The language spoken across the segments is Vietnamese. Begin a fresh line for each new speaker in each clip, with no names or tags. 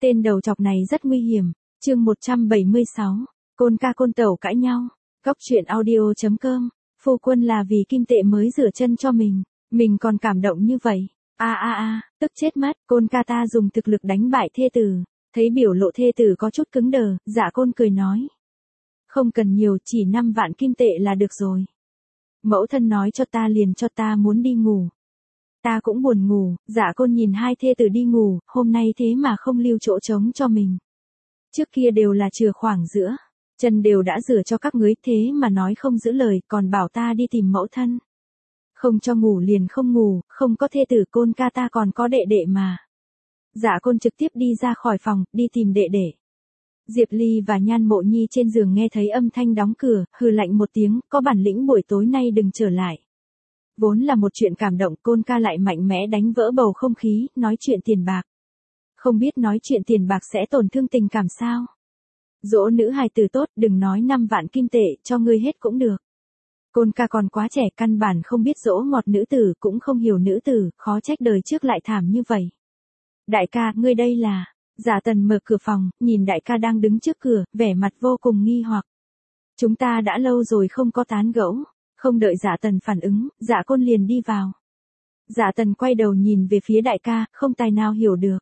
Tên đầu chọc này rất nguy hiểm. Chương 176. Côn ca côn tẩu cãi nhau. Góc truyện audio.com. Phu quân là vì kim tệ mới rửa chân cho mình còn cảm động như vậy. Tức chết mất. Côn ca ta dùng thực lực đánh bại thê tử. Thấy biểu lộ thê tử có chút cứng đờ, Dạ Côn cười nói. Không cần nhiều, chỉ 5 vạn kim tệ là được rồi. Mẫu thân nói cho ta liền cho ta muốn đi ngủ. Ta cũng buồn ngủ. Dạ Côn nhìn hai thê tử đi ngủ, hôm nay thế mà không lưu chỗ trống cho mình. Trước kia đều là chừa khoảng giữa. Chân đều đã rửa cho các ngươi thế mà nói không giữ lời, còn bảo ta đi tìm mẫu thân. Không cho ngủ liền không ngủ, không có thê tử. Côn ca ta còn có đệ đệ mà. Dạ Côn trực tiếp đi ra khỏi phòng, đi tìm đệ đệ. Diệp Ly và Nhan Mộ Nhi trên giường nghe thấy âm thanh đóng cửa, hừ lạnh một tiếng, có bản lĩnh buổi tối nay đừng trở lại. Vốn là một chuyện cảm động, Côn ca lại mạnh mẽ đánh vỡ bầu không khí, nói chuyện tiền bạc. Không biết nói chuyện tiền bạc sẽ tổn thương tình cảm sao? Dỗ nữ hài tử tốt, đừng nói 5 vạn kim tệ, cho ngươi hết cũng được. Côn ca còn quá trẻ, căn bản không biết dỗ ngọt nữ tử, cũng không hiểu nữ tử, khó trách đời trước lại thảm như vậy. Đại ca, ngươi đây là... Dạ Tần mở cửa phòng, nhìn đại ca đang đứng trước cửa, vẻ mặt vô cùng nghi hoặc. Chúng ta đã lâu rồi không có tán gẫu. Không đợi Dạ Tần phản ứng, Dạ Côn liền đi vào. Dạ Tần quay đầu nhìn về phía đại ca, không tài nào hiểu được.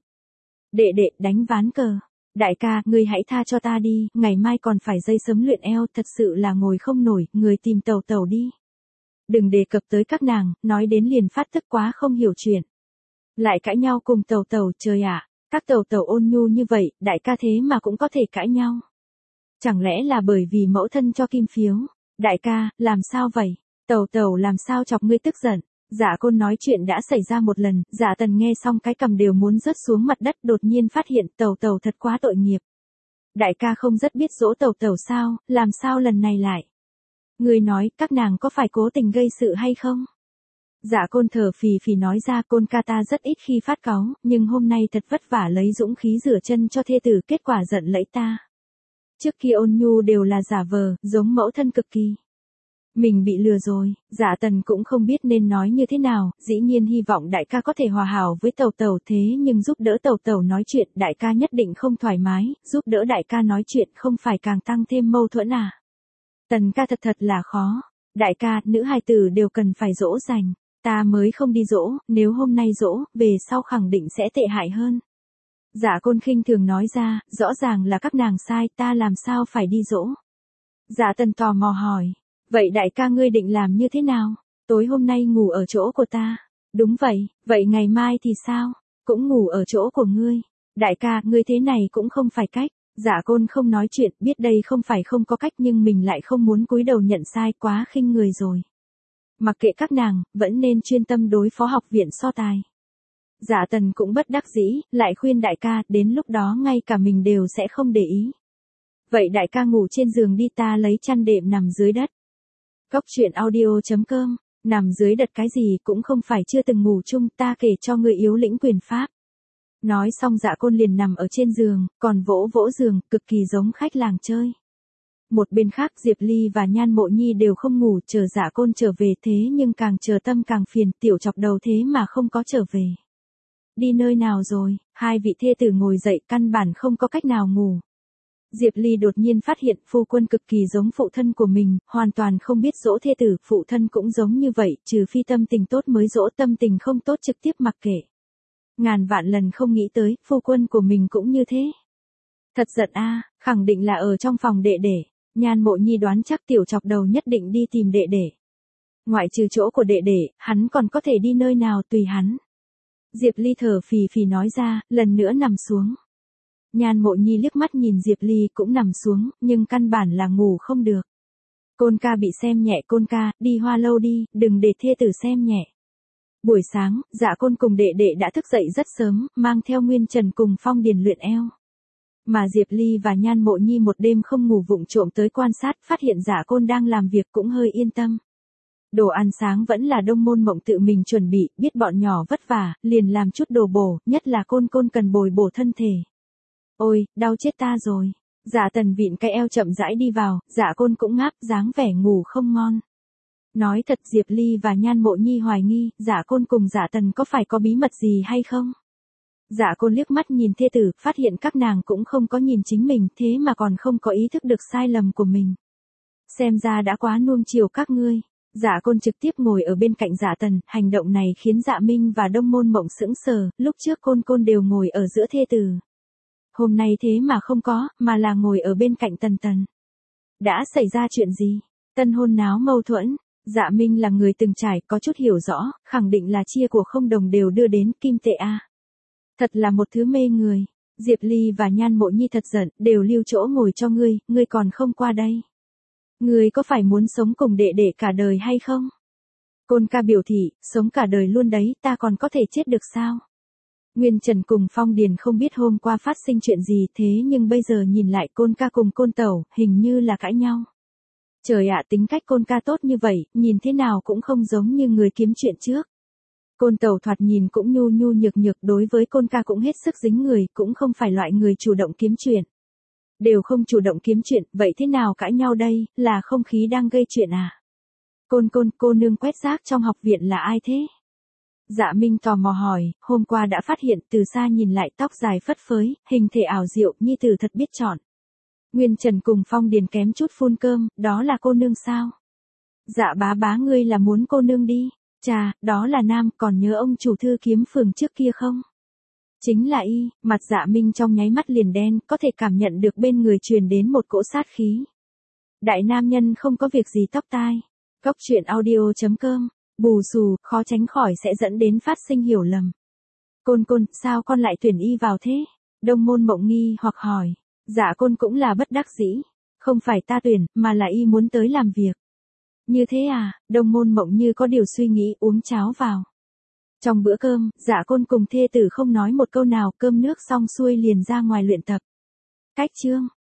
Đệ đệ, đánh ván cờ. Đại ca, ngươi hãy tha cho ta đi, ngày mai còn phải dây sớm luyện eo, thật sự là ngồi không nổi, người tìm Tẩu Tẩu đi. Đừng đề cập tới các nàng, nói đến liền phát tức quá không hiểu chuyện. Lại cãi nhau cùng Tẩu Tẩu, trời ạ. Các Tẩu Tẩu ôn nhu như vậy, đại ca thế mà cũng có thể cãi nhau. Chẳng lẽ là bởi vì mẫu thân cho kim phiếu? Đại ca, làm sao vậy? Tẩu Tẩu làm sao chọc ngươi tức giận? Dạ Côn nói chuyện đã xảy ra một lần, Dạ Tần nghe xong cái cầm đều muốn rớt xuống mặt đất, đột nhiên phát hiện Tẩu Tẩu thật quá tội nghiệp. Đại ca không rất biết dỗ Tẩu Tẩu sao, làm sao lần này lại? Ngươi nói, các nàng có phải cố tình gây sự hay không? Dạ Côn thở phì phì nói ra, Côn ca ta rất ít khi phát cáu, nhưng hôm nay thật vất vả lấy dũng khí rửa chân cho thê tử, kết quả giận lẫy ta. Trước kia ôn nhu đều là giả vờ, giống mẫu thân cực kỳ. Mình bị lừa rồi. Dạ Tần cũng không biết nên nói như thế nào, dĩ nhiên hy vọng đại ca có thể hòa hảo với Tẩu Tẩu, thế nhưng giúp đỡ Tẩu Tẩu nói chuyện, đại ca nhất định không thoải mái, giúp đỡ đại ca nói chuyện không phải càng tăng thêm mâu thuẫn à. Tần ca thật là khó. Đại ca, nữ hài tử đều cần phải dỗ dành. Ta mới không đi dỗ, nếu hôm nay dỗ, về sau khẳng định sẽ tệ hại hơn. Dạ Côn khinh thường nói ra, rõ ràng là các nàng sai, ta làm sao phải đi dỗ. Dạ Tần tò mò hỏi, vậy đại ca ngươi định làm như thế nào? Tối hôm nay ngủ ở chỗ của ta. Đúng vậy ngày mai thì sao? Cũng ngủ ở chỗ của ngươi. Đại ca, ngươi thế này cũng không phải cách. Dạ Côn không nói chuyện, biết đây không phải không có cách nhưng mình lại không muốn cúi đầu nhận sai, quá khinh người rồi. Mặc kệ các nàng, vẫn nên chuyên tâm đối phó học viện so tài. Dạ Tần cũng bất đắc dĩ, lại khuyên đại ca, đến lúc đó ngay cả mình đều sẽ không để ý. Vậy đại ca ngủ trên giường đi, ta lấy chăn đệm nằm dưới đất. Góc truyện audio.com, nằm dưới đất cái gì cũng không phải chưa từng ngủ chung, ta kể cho ngươi yếu lĩnh quyền pháp. Nói xong Dạ Côn liền nằm ở trên giường, còn vỗ vỗ giường, cực kỳ giống khách làng chơi. Một bên khác Diệp Ly và Nhan Mộ Nhi đều không ngủ, chờ Dạ Côn trở về, thế nhưng càng chờ tâm càng phiền, tiểu chọc đầu thế mà không có trở về. Đi nơi nào rồi? Hai vị thê tử ngồi dậy, căn bản không có cách nào ngủ. Diệp Ly đột nhiên phát hiện phu quân cực kỳ giống phụ thân của mình, hoàn toàn không biết dỗ thê tử, phụ thân cũng giống như vậy, trừ phi tâm tình tốt mới dỗ, tâm tình không tốt trực tiếp mặc kệ. Ngàn vạn lần không nghĩ tới, phu quân của mình cũng như thế. Thật giận a, khẳng định là ở trong phòng đệ đệ. Nhan Mộ Nhi đoán chắc tiểu chọc đầu nhất định đi tìm đệ đệ. Ngoại trừ chỗ của đệ đệ, hắn còn có thể đi nơi nào tùy hắn. Diệp Ly thở phì phì nói ra, lần nữa nằm xuống. Nhan Mộ Nhi liếc mắt nhìn Diệp Ly cũng nằm xuống, nhưng căn bản là ngủ không được. Côn ca bị xem nhẹ, Côn ca, đi Hoa Lâu đi, đừng để thê tử xem nhẹ. Buổi sáng, Dạ Côn cùng đệ đệ đã thức dậy rất sớm, mang theo Nguyên Trần cùng Phong Điền luyện eo. Mà Diệp Ly và Nhan Mộ Nhi một đêm không ngủ vụng trộm tới quan sát, phát hiện Dạ Côn đang làm việc cũng hơi yên tâm. Đồ ăn sáng vẫn là Đông Môn Mộng tự mình chuẩn bị, biết bọn nhỏ vất vả, liền làm chút đồ bổ, nhất là Côn cần bồi bổ thân thể. Ôi, đau chết ta rồi. Dạ Tần vịn cái eo chậm rãi đi vào, Dạ Côn cũng ngáp, dáng vẻ ngủ không ngon. Nói thật, Diệp Ly và Nhan Mộ Nhi hoài nghi, Dạ Côn cùng Dạ Tần có phải có bí mật gì hay không? Dạ Côn liếc mắt nhìn thê tử, phát hiện các nàng cũng không có nhìn chính mình, thế mà còn không có ý thức được sai lầm của mình. Xem ra đã quá nuông chiều các ngươi. Dạ Côn trực tiếp ngồi ở bên cạnh Dạ Tần, hành động này khiến Dạ Minh và Đông Môn Mộng sững sờ, lúc trước Côn đều ngồi ở giữa thê tử. Hôm nay thế mà không có, mà là ngồi ở bên cạnh Tần Tần. Đã xảy ra chuyện gì? Tân hôn náo mâu thuẫn. Dạ Minh là người từng trải, có chút hiểu rõ, khẳng định là chia của không đồng đều đưa đến kim tệ a. Thật là một thứ mê người. Diệp Ly và Nhan Mộ Nhi thật giận, đều lưu chỗ ngồi cho ngươi còn không qua đây. Ngươi có phải muốn sống cùng đệ đệ cả đời hay không? Côn ca biểu thị, sống cả đời luôn đấy, ta còn có thể chết được sao? Nguyên Trần cùng Phong Điền không biết hôm qua phát sinh chuyện gì, thế nhưng bây giờ nhìn lại Côn ca cùng Côn tẩu, hình như là cãi nhau. Trời ạ, tính cách Côn ca tốt như vậy, nhìn thế nào cũng không giống như người kiếm chuyện trước. Côn tẩu thoạt nhìn cũng nhu nhu nhược nhược, đối với Côn ca cũng hết sức dính người, cũng không phải loại người chủ động kiếm chuyện. Đều không chủ động kiếm chuyện, vậy thế nào cãi nhau đây, là không khí đang gây chuyện à? Cô nương quét rác trong học viện là ai thế? Dạ Minh tò mò hỏi, hôm qua đã phát hiện, từ xa nhìn lại tóc dài phất phới, hình thể ảo diệu, nhi tử thật biết chọn. Nguyên Trần cùng Phong Điền kém chút phun cơm, đó là cô nương sao? Dạ bá ngươi là muốn cô nương đi. Chà, đó là nam, còn nhớ ông chủ thư kiếm phường trước kia không? Chính là y. Mặt Dạ Minh trong nháy mắt liền đen, có thể cảm nhận được bên người truyền đến một cỗ sát khí. Đại nam nhân không có việc gì tóc tai. Góc truyện audio.com, bù xù, khó tránh khỏi sẽ dẫn đến phát sinh hiểu lầm. Côn, sao con lại tuyển y vào thế? Đông Môn Mộng nghi hoặc hỏi. Dạ Côn cũng là bất đắc dĩ. Không phải ta tuyển, mà là y muốn tới làm việc. Như thế à? Đông Môn Mộng như có điều suy nghĩ, uống cháo vào. Trong bữa cơm, Dạ Côn cùng thê tử không nói một câu nào, cơm nước xong xuôi liền ra ngoài luyện tập. Cách chương.